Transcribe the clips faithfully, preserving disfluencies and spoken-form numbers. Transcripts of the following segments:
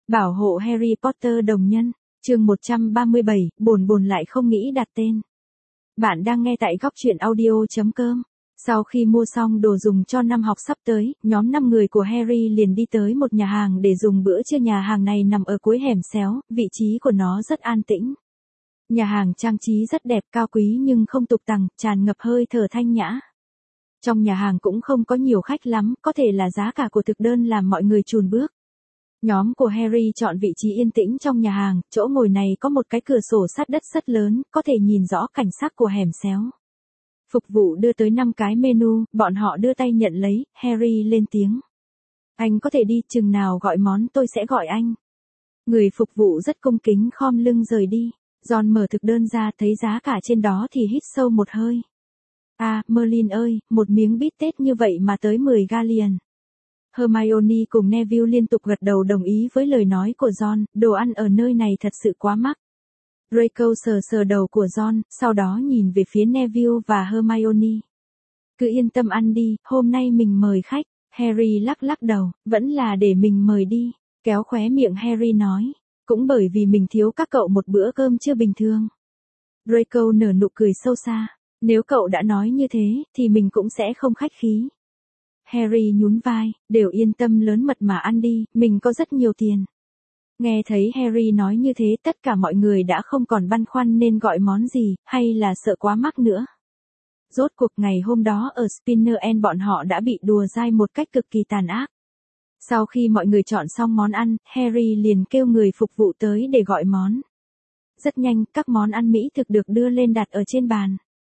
Bảo hộ Harry Potter đồng nhân, chương một trăm ba mươi bảy, bồn bồn lại không nghĩ đặt tên. Bạn đang nghe tại góc truyện audio chấm com. Sau khi mua xong đồ dùng cho năm học sắp tới, nhóm năm người của Harry liền đi tới một nhà hàng để dùng bữa trưa. Nhà hàng này nằm ở cuối hẻm xéo, vị trí của nó rất an tĩnh. Nhà hàng trang trí rất đẹp, cao quý nhưng không tục tằng, tràn ngập hơi thở thanh nhã. Trong nhà hàng cũng không có nhiều khách lắm, có thể là giá cả của thực đơn làm mọi người chùn bước. Nhóm của Harry chọn vị trí yên tĩnh trong nhà hàng, chỗ ngồi này có một cái cửa sổ sát đất rất lớn, có thể nhìn rõ cảnh sắc của hẻm xéo. Phục vụ đưa tới năm cái menu, bọn họ đưa tay nhận lấy, Harry lên tiếng. Anh có thể đi, chừng nào gọi món tôi sẽ gọi anh. Người phục vụ rất cung kính khom lưng rời đi. John mở thực đơn ra, thấy giá cả trên đó thì hít sâu một hơi. À, Merlin ơi, một miếng bít tết như vậy mà tới mười galleon. Hermione cùng Neville liên tục gật đầu đồng ý với lời nói của John, đồ ăn ở nơi này thật sự quá mắc. Draco sờ sờ đầu của John, sau đó nhìn về phía Neville và Hermione. Cứ yên tâm ăn đi, hôm nay mình mời khách. Harry lắc lắc đầu, vẫn là để mình mời đi. Kéo khóe miệng Harry nói, cũng bởi vì mình thiếu các cậu một bữa cơm trưa bình thường. Draco nở nụ cười sâu xa, nếu cậu đã nói như thế, thì mình cũng sẽ không khách khí. Harry nhún vai, đều yên tâm lớn mật mà ăn đi, mình có rất nhiều tiền. Nghe thấy Harry nói như thế, tất cả mọi người đã không còn băn khoăn nên gọi món gì, hay là sợ quá mắc nữa. Rốt cuộc ngày hôm đó ở Spinner End bọn họ đã bị đùa dai một cách cực kỳ tàn ác. Sau khi mọi người chọn xong món ăn, Harry liền kêu người phục vụ tới để gọi món. Rất nhanh, các món ăn Mỹ thực được đưa lên đặt ở trên bàn.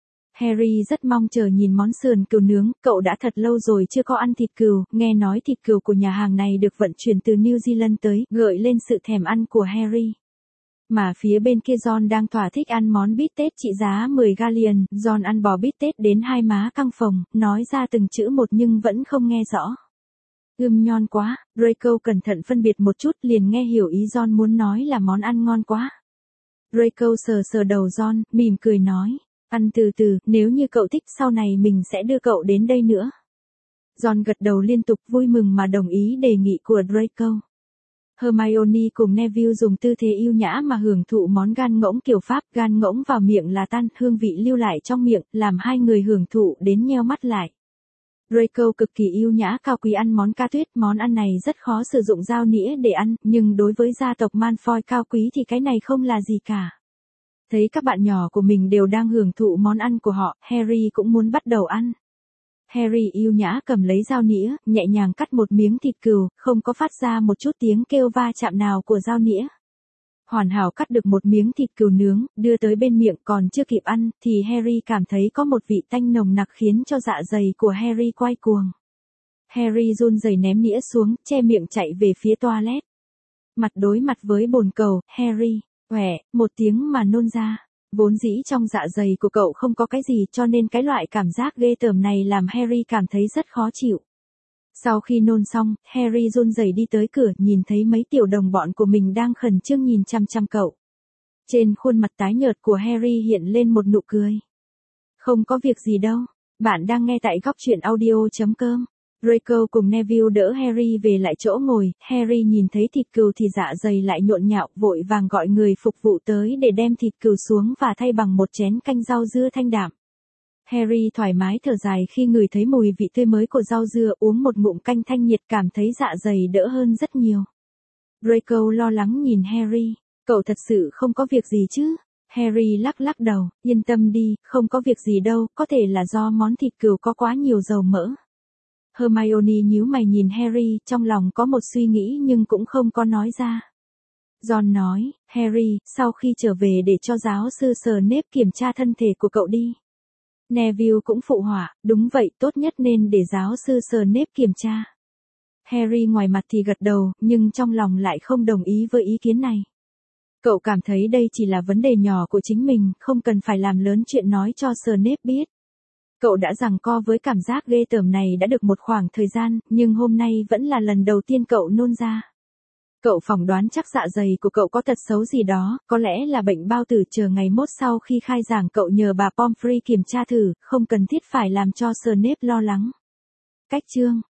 Harry rất mong chờ nhìn món sườn cừu nướng, cậu đã thật lâu rồi chưa có ăn thịt cừu, nghe nói thịt cừu của nhà hàng này được vận chuyển từ New Zealand tới, gợi lên sự thèm ăn của Harry. Mà phía bên kia John đang thỏa thích ăn món bít tết trị giá mười galleon, John ăn bò bít tết đến hai má căng phồng, nói ra từng chữ một nhưng vẫn không nghe rõ. Ưm nhon quá, Draco cẩn thận phân biệt một chút liền nghe hiểu ý John muốn nói là món ăn ngon quá. Draco sờ sờ đầu John, mỉm cười nói. Ăn từ từ, nếu như cậu thích sau này mình sẽ đưa cậu đến đây nữa. John gật đầu liên tục vui mừng mà đồng ý đề nghị của Draco. Hermione cùng Neville dùng tư thế yêu nhã mà hưởng thụ món gan ngỗng kiểu Pháp, gan ngỗng vào miệng là tan, hương vị lưu lại trong miệng, làm hai người hưởng thụ đến nheo mắt lại. Draco cực kỳ yêu nhã cao quý ăn món cá tuyết, món ăn này rất khó sử dụng dao nĩa để ăn, nhưng đối với gia tộc Malfoy cao quý thì cái này không là gì cả. Thấy các bạn nhỏ của mình đều đang hưởng thụ món ăn của họ, Harry cũng muốn bắt đầu ăn. Harry yêu nhã cầm lấy dao nĩa, nhẹ nhàng cắt một miếng thịt cừu, không có phát ra một chút tiếng kêu va chạm nào của dao nĩa. Hoàn hảo cắt được một miếng thịt cừu nướng, đưa tới bên miệng còn chưa kịp ăn, thì Harry cảm thấy có một vị tanh nồng nặc khiến cho dạ dày của Harry quay cuồng. Harry run rẩy ném nĩa xuống, che miệng chạy về phía toilet. Mặt đối mặt với bồn cầu, Harry "Quẻ", một tiếng mà nôn ra. Vốn dĩ trong dạ dày của cậu không có cái gì cho nên cái loại cảm giác ghê tởm này làm Harry cảm thấy rất khó chịu. Sau khi nôn xong, Harry run rẩy đi tới cửa, nhìn thấy mấy tiểu đồng bọn của mình đang khẩn trương nhìn chăm chăm cậu. Trên khuôn mặt tái nhợt của Harry hiện lên một nụ cười. Không có việc gì đâu, bạn đang nghe tại góc truyện audio chấm com. Draco cùng Neville đỡ Harry về lại chỗ ngồi, Harry nhìn thấy thịt cừu thì dạ dày lại nhộn nhạo, vội vàng gọi người phục vụ tới để đem thịt cừu xuống và thay bằng một chén canh rau dưa thanh đạm. Harry thoải mái thở dài khi ngửi thấy mùi vị tươi mới của rau dưa, uống một ngụm canh thanh nhiệt cảm thấy dạ dày đỡ hơn rất nhiều. Draco lo lắng nhìn Harry, cậu thật sự không có việc gì chứ? Harry lắc lắc đầu, yên tâm đi, không có việc gì đâu, có thể là do món thịt cừu có quá nhiều dầu mỡ. Hermione nhíu mày nhìn Harry, trong lòng có một suy nghĩ nhưng cũng không có nói ra. John nói, Harry, sau khi trở về để cho giáo sư Snape kiểm tra thân thể của cậu đi. Neville cũng phụ họa, đúng vậy, tốt nhất nên để giáo sư Snape kiểm tra. Harry ngoài mặt thì gật đầu, nhưng trong lòng lại không đồng ý với ý kiến này. Cậu cảm thấy đây chỉ là vấn đề nhỏ của chính mình, không cần phải làm lớn chuyện nói cho Snape biết. Cậu đã giằng co với cảm giác ghê tởm này đã được một khoảng thời gian, nhưng hôm nay vẫn là lần đầu tiên cậu nôn ra. Cậu phỏng đoán chắc dạ dày của cậu có tật xấu gì đó, có lẽ là bệnh bao tử, chờ ngày mốt sau khi khai giảng cậu nhờ bà Pomfrey kiểm tra thử, không cần thiết phải làm cho Snape lo lắng. Cách chương